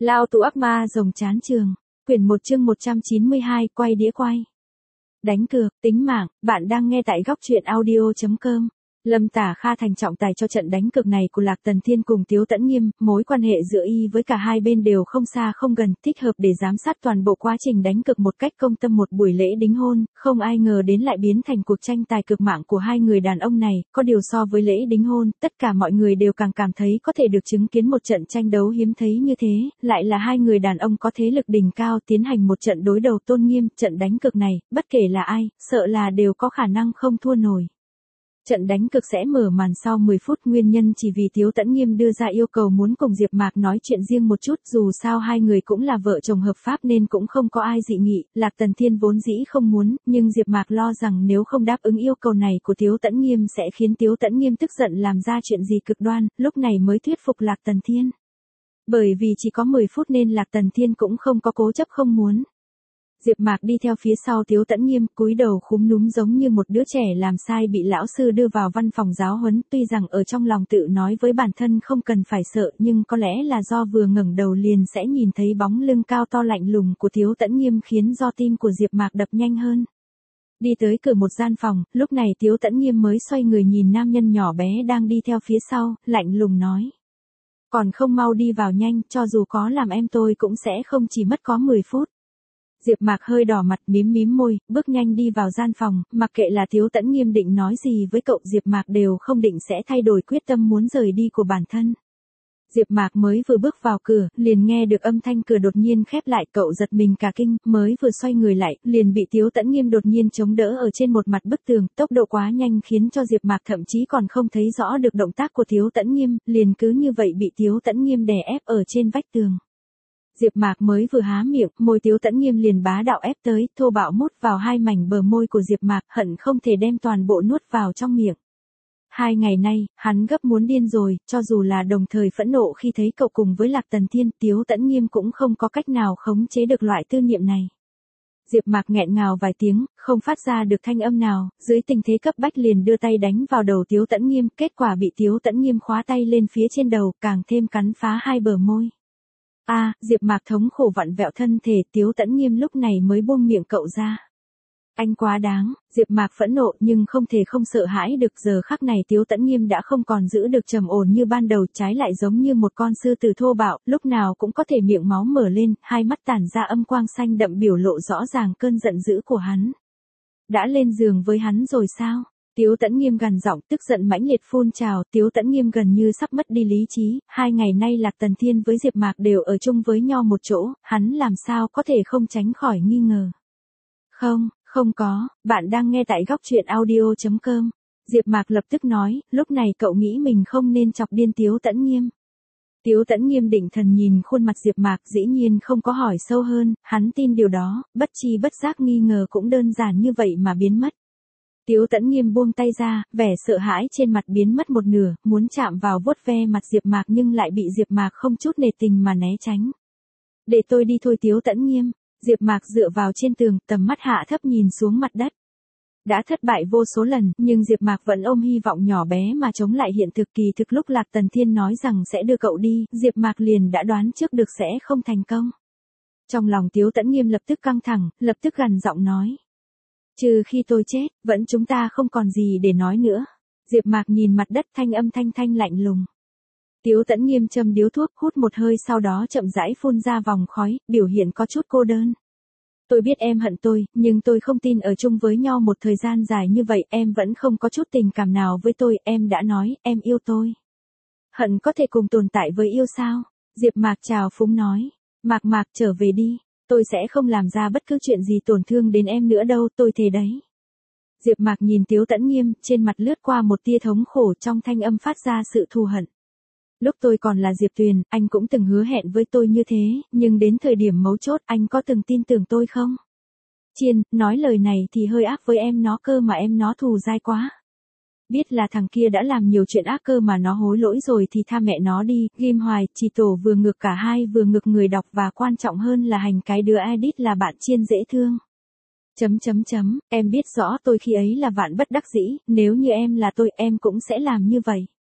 Lao tù ác ma rồng chán trường. Quyển 1 chương 192 quay đĩa quay. Đánh cược, tính mạng, bạn đang nghe tại góc truyện audio.com. Lâm Tả Kha thành trọng tài cho trận đánh cược này của Lạc Tần Thiên cùng Tiếu Tẫn Nghiêm, mối quan hệ giữa y với cả hai bên đều không xa không gần, thích hợp để giám sát toàn bộ quá trình đánh cược một cách công tâm. Một buổi lễ đính hôn, không ai ngờ đến lại biến thành cuộc tranh tài cược mạng của hai người đàn ông này, có điều so với lễ đính hôn, tất cả mọi người đều càng cảm thấy có thể được chứng kiến một trận tranh đấu hiếm thấy như thế, lại là hai người đàn ông có thế lực đỉnh cao tiến hành một trận đối đầu tôn nghiêm. Trận đánh cược này, bất kể là ai, sợ là đều có khả năng không thua nổi. Trận đánh cược sẽ mở màn sau 10 phút, nguyên nhân chỉ vì Tiếu Tẫn Nghiêm đưa ra yêu cầu muốn cùng Diệp Mạc nói chuyện riêng một chút, dù sao hai người cũng là vợ chồng hợp pháp nên cũng không có ai dị nghị. Lạc Tần Thiên vốn dĩ không muốn, nhưng Diệp Mạc lo rằng nếu không đáp ứng yêu cầu này của Tiếu Tẫn Nghiêm sẽ khiến Tiếu Tẫn Nghiêm tức giận làm ra chuyện gì cực đoan, lúc này mới thuyết phục Lạc Tần Thiên. Bởi vì chỉ có 10 phút nên Lạc Tần Thiên cũng không có cố chấp không muốn. Diệp Mạc đi theo phía sau Tiếu Tẫn Nghiêm, cúi đầu khúm núm giống như một đứa trẻ làm sai bị lão sư đưa vào văn phòng giáo huấn, tuy rằng ở trong lòng tự nói với bản thân không cần phải sợ, nhưng có lẽ là do vừa ngẩng đầu liền sẽ nhìn thấy bóng lưng cao to lạnh lùng của Tiếu Tẫn Nghiêm khiến do tim của Diệp Mạc đập nhanh hơn. Đi tới cửa một gian phòng, lúc này Tiếu Tẫn Nghiêm mới xoay người nhìn nam nhân nhỏ bé đang đi theo phía sau, lạnh lùng nói: "Còn không mau đi vào nhanh, cho dù có làm em tôi cũng sẽ không chỉ mất có 10 phút." Diệp Mạc hơi đỏ mặt, mím môi, bước nhanh đi vào gian phòng, mặc kệ là Tiếu Tẫn Nghiêm định nói gì với cậu, Diệp Mạc đều không định sẽ thay đổi quyết tâm muốn rời đi của bản thân. Diệp Mạc mới vừa bước vào cửa, liền nghe được âm thanh cửa đột nhiên khép lại, cậu giật mình cả kinh, mới vừa xoay người lại, liền bị Tiếu Tẫn Nghiêm đột nhiên chống đỡ ở trên một mặt bức tường, tốc độ quá nhanh khiến cho Diệp Mạc thậm chí còn không thấy rõ được động tác của Tiếu Tẫn Nghiêm, liền cứ như vậy bị Tiếu Tẫn Nghiêm đè ép ở trên vách tường. Diệp Mạc mới vừa há miệng, môi Tiếu Tẫn Nghiêm liền bá đạo ép tới, thô bạo mút vào hai mảnh bờ môi của Diệp Mạc, hận không thể đem toàn bộ nuốt vào trong miệng. 2 ngày nay, hắn gấp muốn điên rồi, cho dù là đồng thời phẫn nộ khi thấy cậu cùng với Lạc Tần Thiên, Tiếu Tẫn Nghiêm cũng không có cách nào khống chế được loại tư niệm này. Diệp Mạc nghẹn ngào vài tiếng, không phát ra được thanh âm nào, dưới tình thế cấp bách liền đưa tay đánh vào đầu Tiếu Tẫn Nghiêm, kết quả bị Tiếu Tẫn Nghiêm khóa tay lên phía trên đầu, càng thêm cắn phá hai bờ môi. Diệp Mạc thống khổ vặn vẹo thân thể, Tiếu Tẫn Nghiêm lúc này mới buông miệng cậu ra. Anh quá đáng, Diệp Mạc phẫn nộ nhưng không thể không sợ hãi được, giờ khắc này Tiếu Tẫn Nghiêm đã không còn giữ được trầm ổn như ban đầu, trái lại giống như một con sư tử thô bạo, lúc nào cũng có thể miệng máu mở lên, hai mắt tản ra âm quang xanh đậm biểu lộ rõ ràng cơn giận dữ của hắn. Đã lên giường với hắn rồi sao? Tiếu Tẫn Nghiêm gằn giọng, tức giận mãnh liệt phun trào, Tiếu Tẫn Nghiêm gần như sắp mất đi lý trí, 2 ngày nay Lạc Tần Thiên với Diệp Mạc đều ở chung với nhau một chỗ, hắn làm sao có thể không tránh khỏi nghi ngờ. Không có, bạn đang nghe tại góc truyện audio.com. Diệp Mạc lập tức nói, lúc này cậu nghĩ mình không nên chọc điên Tiếu Tẫn Nghiêm. Tiếu Tẫn Nghiêm định thần nhìn khuôn mặt Diệp Mạc, dĩ nhiên không có hỏi sâu hơn, hắn tin điều đó, bất chi bất giác nghi ngờ cũng đơn giản như vậy mà biến mất. Tiếu Tẫn Nghiêm buông tay ra, vẻ sợ hãi trên mặt biến mất một nửa, muốn chạm vào vuốt ve mặt Diệp Mạc nhưng lại bị Diệp Mạc không chút nể tình mà né tránh. "Để tôi đi thôi Tiếu Tẫn Nghiêm." Diệp Mạc dựa vào trên tường, tầm mắt hạ thấp nhìn xuống mặt đất. Đã thất bại vô số lần, nhưng Diệp Mạc vẫn ôm hy vọng nhỏ bé mà chống lại hiện thực. Kỳ thực lúc Lạc Tần Thiên nói rằng sẽ đưa cậu đi, Diệp Mạc liền đã đoán trước được sẽ không thành công. Trong lòng Tiếu Tẫn Nghiêm lập tức căng thẳng, lập tức gằn giọng nói: "Trừ khi tôi chết, vẫn chúng ta không còn gì để nói nữa." Diệp Mạc nhìn mặt đất, thanh âm thanh lạnh lùng. Tiếu Tẫn Nghiêm châm điếu thuốc, hút một hơi sau đó chậm rãi phun ra vòng khói, biểu hiện có chút cô đơn. "Tôi biết em hận tôi, nhưng tôi không tin ở chung với nhau một thời gian dài như vậy, em vẫn không có chút tình cảm nào với tôi, em đã nói, em yêu tôi. Hận có thể cùng tồn tại với yêu sao?" Diệp Mạc trào phúng nói. Mạc, trở về đi, tôi sẽ không làm ra bất cứ chuyện gì tổn thương đến em nữa đâu, tôi thề đấy." Diệp Mạc nhìn Tiếu Tẫn Nghiêm, trên mặt lướt qua một tia thống khổ, trong thanh âm phát ra sự thù hận. "Lúc tôi còn là Diệp Tuyền, anh cũng từng hứa hẹn với tôi như thế, nhưng đến thời điểm mấu chốt anh có từng tin tưởng tôi không? Chiên, nói lời này thì hơi ác với em nó cơ mà em nó thù dai quá. Biết là thằng kia đã làm nhiều chuyện ác cơ mà nó hối lỗi rồi thì tha mẹ nó đi, ghim hoài, chỉ tổ vừa ngược cả hai, vừa ngược người đọc và quan trọng hơn là hành cái đứa edit là bạn Chiên dễ thương. Em biết rõ tôi khi ấy là vạn bất đắc dĩ, nếu như em là tôi em cũng sẽ làm như vậy."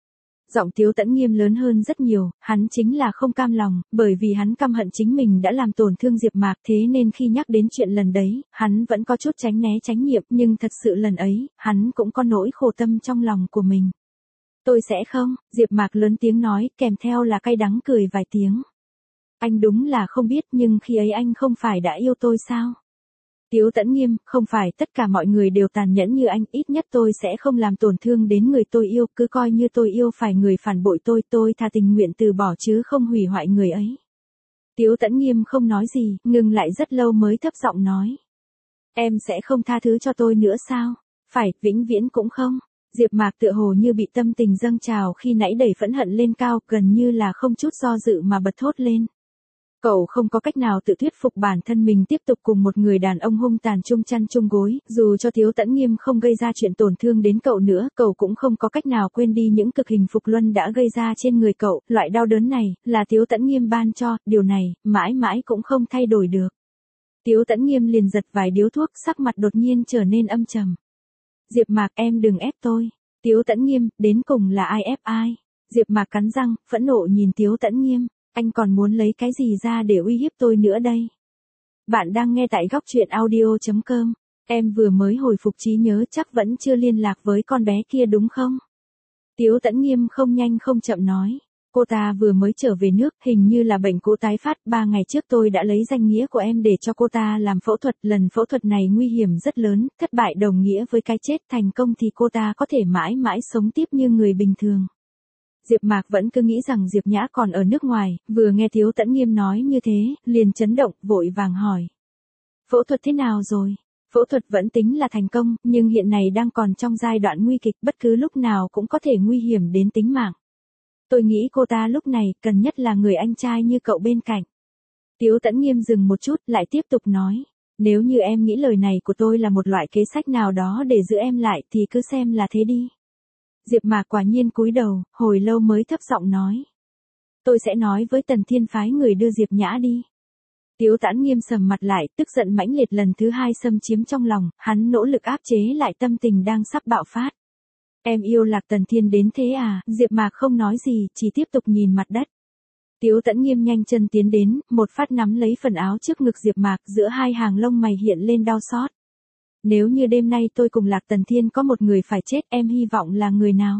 Giọng Tiếu Tẫn Nghiêm lớn hơn rất nhiều, hắn chính là không cam lòng, bởi vì hắn căm hận chính mình đã làm tổn thương Diệp Mạc, thế nên khi nhắc đến chuyện lần đấy, hắn vẫn có chút tránh né tránh nhiệm, nhưng thật sự lần ấy, hắn cũng có nỗi khổ tâm trong lòng của mình. Tôi sẽ không, Diệp Mạc lớn tiếng nói, kèm theo là cay đắng cười vài tiếng. Anh đúng là không biết, nhưng khi ấy anh không phải đã yêu tôi sao? Tiếu Tẫn Nghiêm, không phải tất cả mọi người đều tàn nhẫn như anh, ít nhất tôi sẽ không làm tổn thương đến người tôi yêu, cứ coi như tôi yêu phải người phản bội tôi thà tình nguyện từ bỏ chứ không hủy hoại người ấy. Tiếu Tẫn Nghiêm không nói gì, ngừng lại rất lâu mới thấp giọng nói. Em sẽ không tha thứ cho tôi nữa sao? Phải, vĩnh viễn cũng không. Diệp Mạc tựa hồ như bị tâm tình dâng trào khi nãy đẩy phẫn hận lên cao, gần như là không chút do dự mà bật thốt lên. Cậu không có cách nào tự thuyết phục bản thân mình tiếp tục cùng một người đàn ông hung tàn chung chăn chung gối, dù cho Tiếu Tẫn Nghiêm không gây ra chuyện tổn thương đến cậu nữa, cậu cũng không có cách nào quên đi những cực hình Phục Luân đã gây ra trên người cậu, loại đau đớn này, là Tiếu Tẫn Nghiêm ban cho, điều này, mãi mãi cũng không thay đổi được. Tiếu Tẫn Nghiêm liền giật vài điếu thuốc, sắc mặt đột nhiên trở nên âm trầm. Diệp Mạc, em đừng ép tôi. Tiếu Tẫn Nghiêm, đến cùng là ai ép ai? Diệp Mạc cắn răng, phẫn nộ nhìn Tiếu Tẫn Nghiêm. Anh còn muốn lấy cái gì ra để uy hiếp tôi nữa đây? Bạn đang nghe tại góc truyện audio.com. Em vừa mới hồi phục trí nhớ, chắc vẫn chưa liên lạc với con bé kia đúng không? Tiếu Tẫn Nghiêm không nhanh không chậm nói. Cô ta vừa mới trở về nước, hình như là bệnh cũ tái phát, 3 ngày trước tôi đã lấy danh nghĩa của em để cho cô ta làm phẫu thuật, lần phẫu thuật này nguy hiểm rất lớn, thất bại đồng nghĩa với cái chết, thành công thì cô ta có thể mãi mãi sống tiếp như người bình thường. Diệp Mạc vẫn cứ nghĩ rằng Diệp Nhã còn ở nước ngoài, vừa nghe Tiếu Tẫn Nghiêm nói như thế, liền chấn động, vội vàng hỏi. Phẫu thuật thế nào rồi? Phẫu thuật vẫn tính là thành công, nhưng hiện nay đang còn trong giai đoạn nguy kịch, bất cứ lúc nào cũng có thể nguy hiểm đến tính mạng. Tôi nghĩ cô ta lúc này cần nhất là người anh trai như cậu bên cạnh. Tiếu Tẫn Nghiêm dừng một chút, lại tiếp tục nói. Nếu như em nghĩ lời này của tôi là một loại kế sách nào đó để giữ em lại thì cứ xem là thế đi. Diệp Mạc quả nhiên cúi đầu, hồi lâu mới thấp giọng nói. Tôi sẽ nói với Tần Thiên phái người đưa Diệp Nhã đi. Tiếu Tẫn Nghiêm sầm mặt lại, tức giận mãnh liệt lần thứ hai xâm chiếm trong lòng, hắn nỗ lực áp chế lại tâm tình đang sắp bạo phát. Em yêu Lạc Tần Thiên đến thế à? Diệp Mạc không nói gì, chỉ tiếp tục nhìn mặt đất. Tiếu Tẫn Nghiêm nhanh chân tiến đến, một phát nắm lấy phần áo trước ngực Diệp Mạc, giữa hai hàng lông mày hiện lên đau xót. Nếu như đêm nay tôi cùng Lạc Tần Thiên có một người phải chết, em hy vọng là người nào?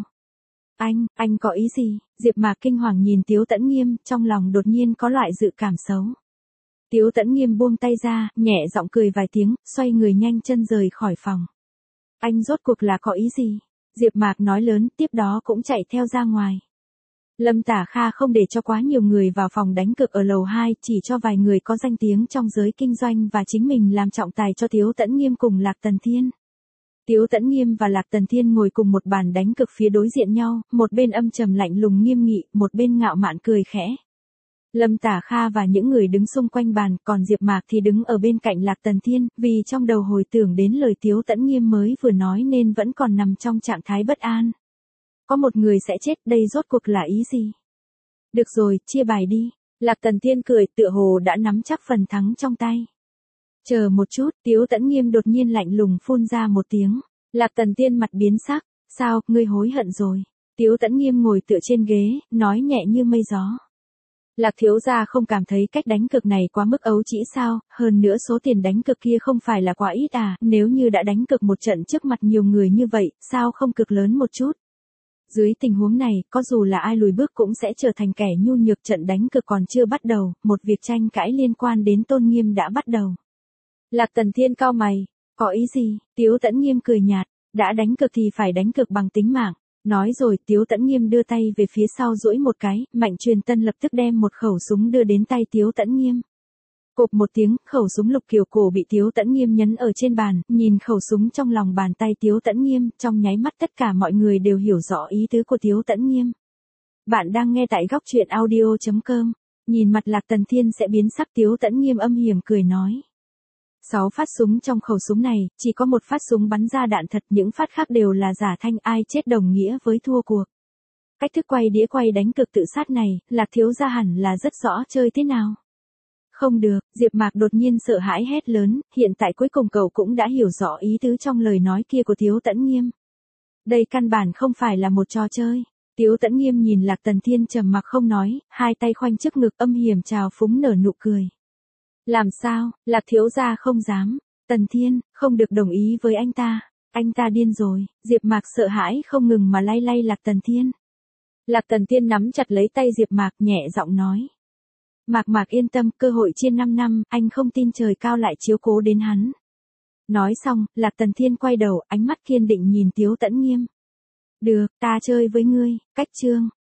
Anh có ý gì? Diệp Mạc kinh hoàng nhìn Tiếu Tẫn Nghiêm, trong lòng đột nhiên có loại dự cảm xấu. Tiếu Tẫn Nghiêm buông tay ra, nhẹ giọng cười vài tiếng, xoay người nhanh chân rời khỏi phòng. Anh rốt cuộc là có ý gì? Diệp Mạc nói lớn, tiếp đó cũng chạy theo ra ngoài. Lâm Tả Kha không để cho quá nhiều người vào phòng đánh cược ở lầu 2, chỉ cho vài người có danh tiếng trong giới kinh doanh và chính mình làm trọng tài cho Tiếu Tẫn Nghiêm cùng Lạc Tần Thiên. Tiếu Tẫn Nghiêm và Lạc Tần Thiên ngồi cùng một bàn đánh cược phía đối diện nhau, một bên âm trầm lạnh lùng nghiêm nghị, một bên ngạo mạn cười khẽ. Lâm Tả Kha và những người đứng xung quanh bàn, còn Diệp Mạc thì đứng ở bên cạnh Lạc Tần Thiên, vì trong đầu hồi tưởng đến lời Tiếu Tẫn Nghiêm mới vừa nói nên vẫn còn nằm trong trạng thái bất an. Có một người sẽ chết, đây rốt cuộc là ý gì? Được rồi, chia bài đi. Lạc Tần Thiên cười, tựa hồ đã nắm chắc phần thắng trong tay. Chờ một chút, Tiếu Tẫn Nghiêm đột nhiên lạnh lùng phun ra một tiếng. Lạc Tần Thiên mặt biến sắc. Sao, ngươi hối hận rồi? Tiếu Tẫn Nghiêm ngồi tựa trên ghế, nói nhẹ như mây gió. Lạc thiếu gia không cảm thấy cách đánh cược này quá mức ấu trĩ sao, hơn nữa số tiền đánh cược kia không phải là quá ít à, nếu như đã đánh cược một trận trước mặt nhiều người như vậy, sao không cược lớn một chút? Dưới tình huống này, có dù là ai lùi bước cũng sẽ trở thành kẻ nhu nhược, trận đánh cược còn chưa bắt đầu, một việc tranh cãi liên quan đến tôn nghiêm đã bắt đầu. Lạc Tần Thiên cau mày, có ý gì? Tiếu Tẫn Nghiêm cười nhạt, đã đánh cược thì phải đánh cược bằng tính mạng. Nói rồi, Tiếu Tẫn Nghiêm đưa tay về phía sau duỗi một cái, Mạnh Truyền Tân lập tức đem một khẩu súng đưa đến tay Tiếu Tẫn Nghiêm. Cộp một tiếng, khẩu súng lục kiều cổ bị Tiếu Tẫn Nghiêm nhấn ở trên bàn, nhìn khẩu súng trong lòng bàn tay Tiếu Tẫn Nghiêm, trong nháy mắt tất cả mọi người đều hiểu rõ ý tứ của Tiếu Tẫn Nghiêm. Bạn đang nghe tại góc truyện audio.com, nhìn mặt Lạc Tần Thiên sẽ biến sắc. Tiếu Tẫn Nghiêm âm hiểm cười nói. 6 phát súng trong khẩu súng này, chỉ có một phát súng bắn ra đạn thật, những phát khác đều là giả thanh, ai chết đồng nghĩa với thua cuộc. Cách thức quay đĩa quay đánh cược tự sát này, Lạc thiếu gia hẳn là rất rõ chơi thế nào. Không được, Diệp Mạc đột nhiên sợ hãi hét lớn, hiện tại cuối cùng cậu cũng đã hiểu rõ ý tứ trong lời nói kia của Tiếu Tẫn Nghiêm. Đây căn bản không phải là một trò chơi. Tiếu Tẫn Nghiêm nhìn Lạc Tần Thiên trầm mặc không nói, hai tay khoanh trước ngực âm hiểm trào phúng nở nụ cười. Làm sao, Lạc thiếu gia không dám. Tần Thiên, không được đồng ý với anh ta. Anh ta điên rồi. Diệp Mạc sợ hãi không ngừng mà lay lay Lạc Tần Thiên. Lạc Tần Thiên nắm chặt lấy tay Diệp Mạc nhẹ giọng nói. Mạc yên tâm, cơ hội chia 5 năm, anh không tin trời cao lại chiếu cố đến hắn. Nói xong, Lạc Tần Thiên quay đầu, ánh mắt kiên định nhìn Tiếu Tẫn Nghiêm. Được, ta chơi với ngươi, cách chương.